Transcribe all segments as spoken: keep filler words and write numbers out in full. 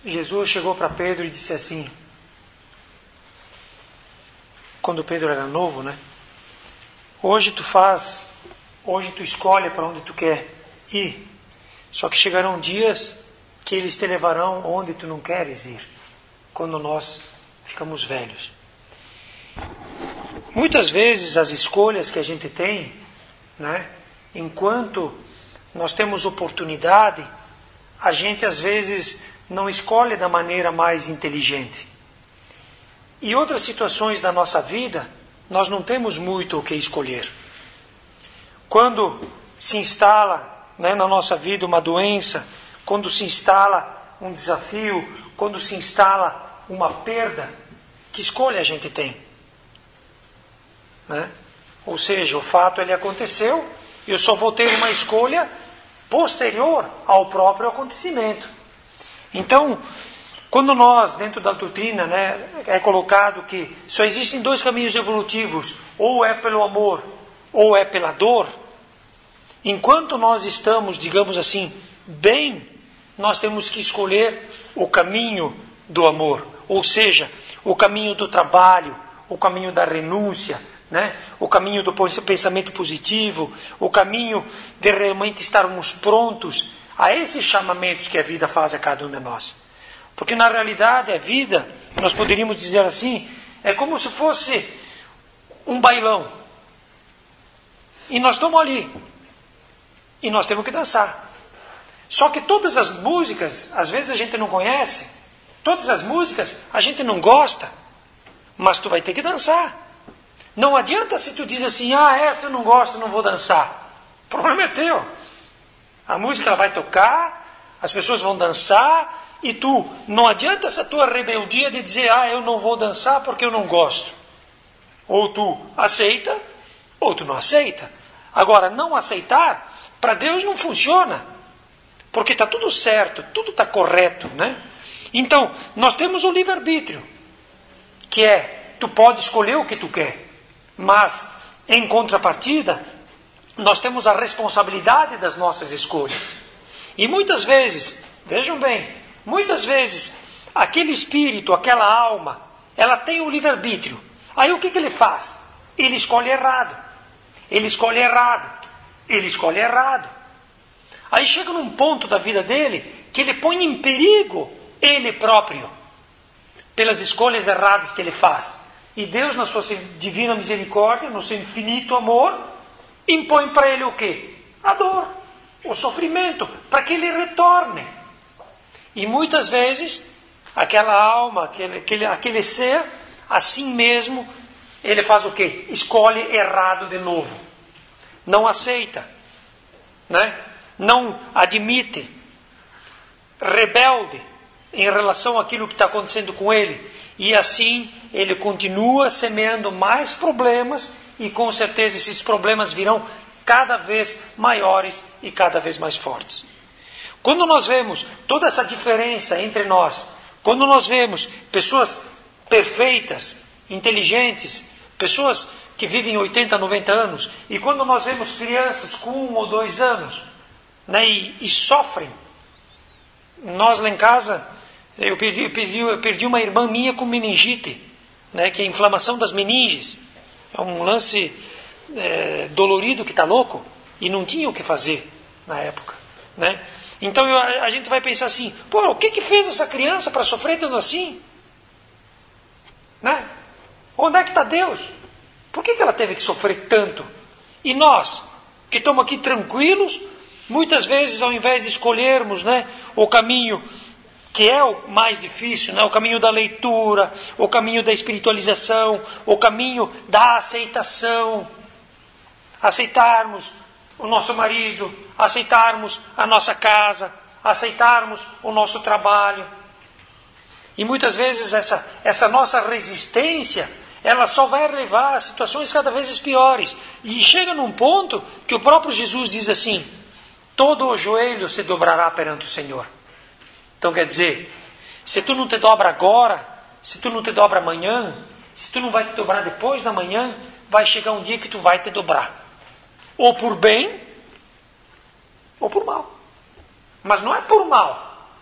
Jesus chegou para Pedro e disse assim, quando Pedro era novo, né? Hoje tu faz, hoje tu escolhe para onde tu quer ir. Só que chegarão dias que eles te levarão onde tu não queres ir, quando nós ficamos velhos. Muitas vezes as escolhas que a gente tem, né, enquanto nós temos oportunidade, a gente às vezes não escolhe da maneira mais inteligente. E outras situações da nossa vida, nós não temos muito o que escolher. Quando se instala, né, na nossa vida uma doença, quando se instala um desafio, quando se instala uma perda, que escolha a gente tem? Né? Ou seja, o fato ele aconteceu, eu só vou ter uma escolha posterior ao próprio acontecimento. Então, quando nós, dentro da doutrina, né, é colocado que só existem dois caminhos evolutivos, ou é pelo amor, ou é pela dor, enquanto nós estamos, digamos assim, bem, nós temos que escolher o caminho do amor, ou seja, o caminho do trabalho, o caminho da renúncia, né? O caminho do pensamento positivo, o caminho de realmente estarmos prontos a esses chamamentos que a vida faz a cada um de nós. Porque na realidade a vida, nós poderíamos dizer assim, é como se fosse um bailão. E nós estamos ali. E nós temos que dançar. Só que todas as músicas, às vezes a gente não conhece, todas as músicas a gente não gosta, mas tu vai ter que dançar. Não adianta se tu diz assim, ah, essa eu não gosto, não vou dançar. O problema é teu. A música ela vai tocar, as pessoas vão dançar, e tu, não adianta essa tua rebeldia de dizer, ah, eu não vou dançar porque eu não gosto. Ou tu aceita, ou tu não aceita. Agora, não aceitar, para Deus não funciona. Porque está tudo certo, tudo está correto, né? Então, nós temos o livre-arbítrio, que é, tu pode escolher o que tu quer. Mas, em contrapartida, nós temos a responsabilidade das nossas escolhas. E muitas vezes, vejam bem, muitas vezes, aquele espírito, aquela alma, ela tem o livre-arbítrio. Aí o que, que ele faz? Ele escolhe errado. Ele escolhe errado. Ele escolhe errado. Aí chega num ponto da vida dele que ele põe em perigo ele próprio pelas escolhas erradas que ele faz. E Deus, na sua divina misericórdia, no seu infinito amor, impõe para ele o quê? A dor, o sofrimento, para que ele retorne. E muitas vezes, aquela alma, aquele, aquele, aquele ser, assim mesmo, ele faz o quê? Escolhe errado de novo. Não aceita, né? Não admite, rebelde em relação àquilo que está acontecendo com ele. E assim ele continua semeando mais problemas e com certeza esses problemas virão cada vez maiores e cada vez mais fortes. Quando nós vemos toda essa diferença entre nós, quando nós vemos pessoas perfeitas, inteligentes, pessoas que vivem oitenta, noventa anos, e quando nós vemos crianças com um ou dois anos, né, e, e sofrem, nós lá em casa, eu perdi, eu perdi, eu perdi uma irmã minha com meningite, né, que é a inflamação das meninges. É um lance é, dolorido que está louco, e não tinha o que fazer na época, né? Então eu, a gente vai pensar assim, pô, o que que fez essa criança para sofrer tanto assim? Né? Onde é que está Deus? Por que que ela teve que sofrer tanto? E nós, que estamos aqui tranquilos, muitas vezes ao invés de escolhermos, né, o caminho que é o mais difícil, né, o caminho da leitura, o caminho da espiritualização, o caminho da aceitação, aceitarmos o nosso marido, aceitarmos a nossa casa, aceitarmos o nosso trabalho. E muitas vezes essa, essa nossa resistência, ela só vai levar a situações cada vez piores. E chega num ponto que o próprio Jesus diz assim, todo o joelho se dobrará perante o Senhor. Então quer dizer, se tu não te dobra agora, se tu não te dobra amanhã, se tu não vai te dobrar depois da manhã, vai chegar um dia que tu vai te dobrar. Ou por bem, ou por mal. Mas não é por mal.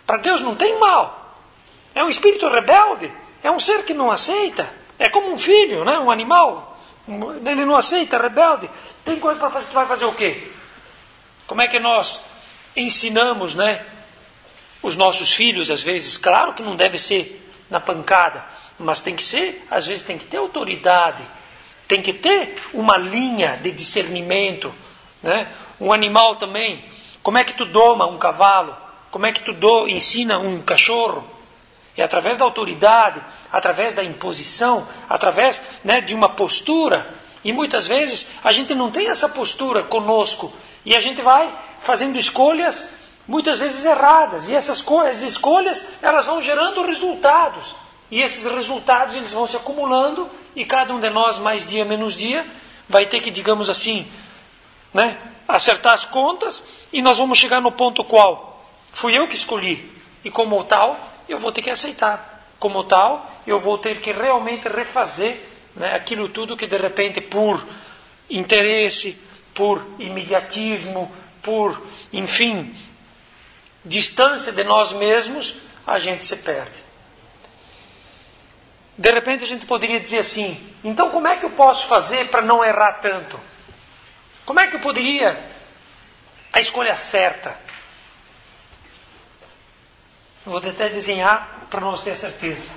Para Deus não tem mal. É um espírito rebelde. É um ser que não aceita. É como um filho, né? Um animal. Ele não aceita, é rebelde. Tem coisa para fazer. Tu vai fazer o quê? Como é que nós ensinamos, né? Os nossos filhos, às vezes. Claro que não deve ser na pancada. Mas tem que ser, às vezes tem que ter autoridade. Tem que ter uma linha de discernimento, né? Um animal também. Como é que tu doma um cavalo? Como é que tu do, ensina um cachorro? É através da autoridade, através da imposição, através, né, de uma postura. E muitas vezes a gente não tem essa postura conosco. E a gente vai fazendo escolhas, muitas vezes erradas. E essas coisas, escolhas, elas vão gerando resultados. E esses resultados eles vão se acumulando. E cada um de nós, mais dia, menos dia, vai ter que, digamos assim, né, acertar as contas. E nós vamos chegar no ponto qual? Fui eu que escolhi. E como tal, eu vou ter que aceitar. Como tal, eu vou ter que realmente refazer, né, aquilo tudo que de repente por interesse, por imediatismo, por, enfim, distância de nós mesmos, a gente se perde. De repente a gente poderia dizer assim, então como é que eu posso fazer para não errar tanto? Como é que eu poderia a escolha certa? Eu vou até desenhar para nós ter certeza.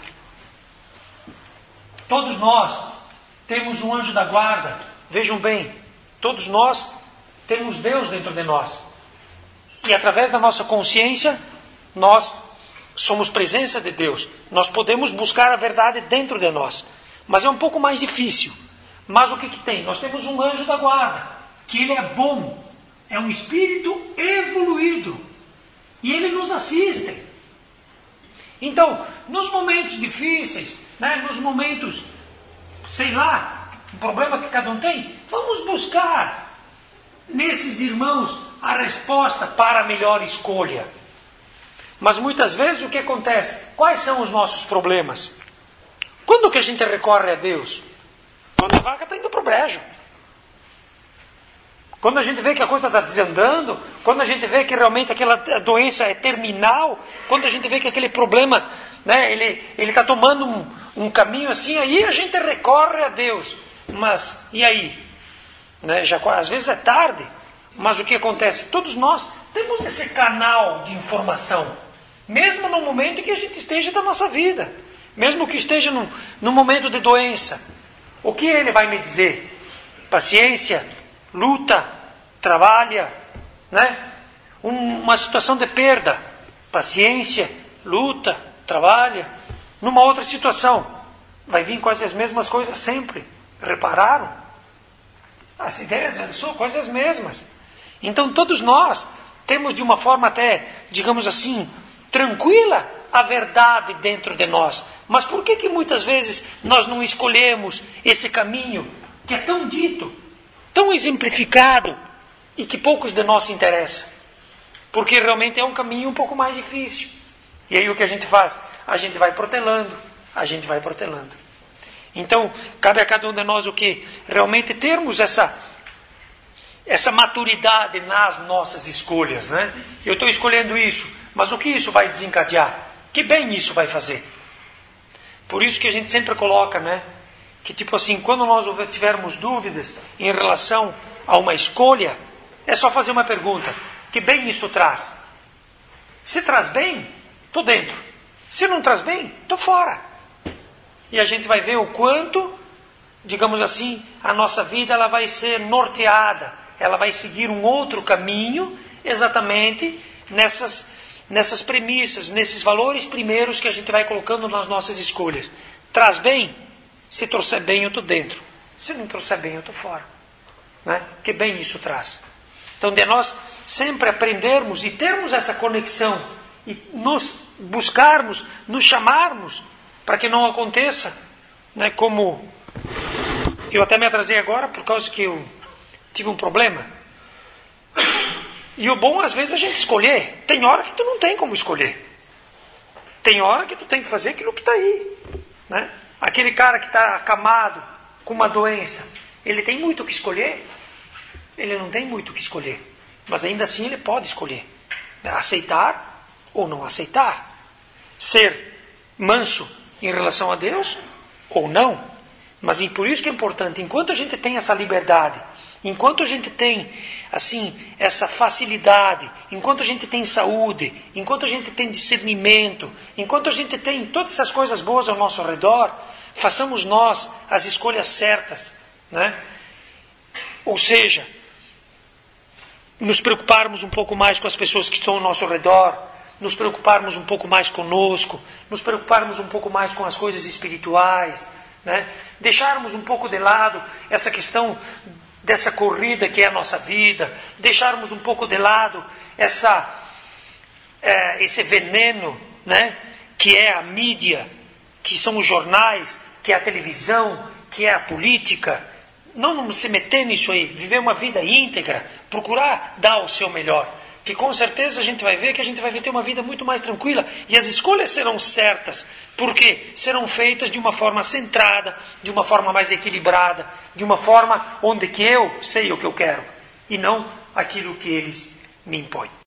Todos nós temos um anjo da guarda. Vejam bem, todos nós temos Deus dentro de nós. E através da nossa consciência, nós somos presença de Deus. Nós podemos buscar a verdade dentro de nós. Mas é um pouco mais difícil. Mas o que, que tem? Nós temos um anjo da guarda, que ele é bom. É um espírito evoluído. E ele nos assiste. Então, nos momentos difíceis, né, nos momentos, sei lá, o problema que cada um tem, vamos buscar nesses irmãos a resposta para a melhor escolha. Mas muitas vezes o que acontece? Quais são os nossos problemas? Quando que a gente recorre a Deus? Quando a vaca está indo para o brejo. Quando a gente vê que a coisa está desandando, quando a gente vê que realmente aquela doença é terminal, quando a gente vê que aquele problema, né, ele ele está tomando um, um caminho assim, aí a gente recorre a Deus. Mas, e aí? Né, já, às vezes é tarde, mas o que acontece? Todos nós temos esse canal de informação, mesmo no momento em que a gente esteja da nossa vida, mesmo que esteja num, num momento de doença. O que ele vai me dizer? Paciência, luta, trabalha, né? Um, uma situação de perda, paciência, luta, trabalha. Numa outra situação, vai vir quase as mesmas coisas sempre. Repararam? As ideias são quase as mesmas. Então todos nós temos de uma forma até, digamos assim, tranquila a verdade dentro de nós. Mas por que que muitas vezes nós não escolhemos esse caminho que é tão dito, tão exemplificado e que poucos de nós se interessam? Porque realmente é um caminho um pouco mais difícil. E aí o que a gente faz? A gente vai protelando, a gente vai protelando. Então, cabe a cada um de nós o quê? Realmente termos essa, essa maturidade nas nossas escolhas, né? Eu estou escolhendo isso, mas o que isso vai desencadear? Que bem isso vai fazer? Por isso que a gente sempre coloca, né? Que tipo assim, quando nós tivermos dúvidas em relação a uma escolha, é só fazer uma pergunta. Que bem isso traz? Se traz bem, estou dentro. Se não traz bem, estou fora. E a gente vai ver o quanto, digamos assim, a nossa vida ela vai ser norteada. Ela vai seguir um outro caminho, exatamente nessas, nessas premissas, nesses valores primeiros que a gente vai colocando nas nossas escolhas. Traz bem? Se trouxer bem, eu estou dentro. Se não trouxer bem, eu estou fora. Né? Que bem isso traz. Então, de nós sempre aprendermos e termos essa conexão e nos buscarmos, nos chamarmos para que não aconteça, né, como eu até me atrasei agora por causa que eu tive um problema. E o bom, às vezes, é a gente escolher. Tem hora que tu não tem como escolher. Tem hora que tu tem que fazer aquilo que está aí. Né? Aquele cara que está acamado com uma doença, ele tem muito o que escolher? Ele não tem muito o que escolher. Mas ainda assim ele pode escolher. Aceitar ou não aceitar. Ser manso em relação a Deus ou não. Mas e por isso que é importante, enquanto a gente tem essa liberdade, enquanto a gente tem assim essa facilidade, enquanto a gente tem saúde, enquanto a gente tem discernimento, enquanto a gente tem todas essas coisas boas ao nosso redor, façamos nós as escolhas certas, né? Ou seja, nos preocuparmos um pouco mais com as pessoas que estão ao nosso redor, nos preocuparmos um pouco mais conosco, nos preocuparmos um pouco mais com as coisas espirituais, né? Deixarmos um pouco de lado essa questão dessa corrida que é a nossa vida, deixarmos um pouco de lado essa, é, esse veneno, né? Que é a mídia, que são os jornais, que é a televisão, que é a política. Não se meter nisso aí, viver uma vida íntegra, procurar dar o seu melhor, que com certeza a gente vai ver que a gente vai ter uma vida muito mais tranquila, e as escolhas serão certas, porque serão feitas de uma forma centrada, de uma forma mais equilibrada, de uma forma onde que eu sei o que eu quero, e não aquilo que eles me impõem.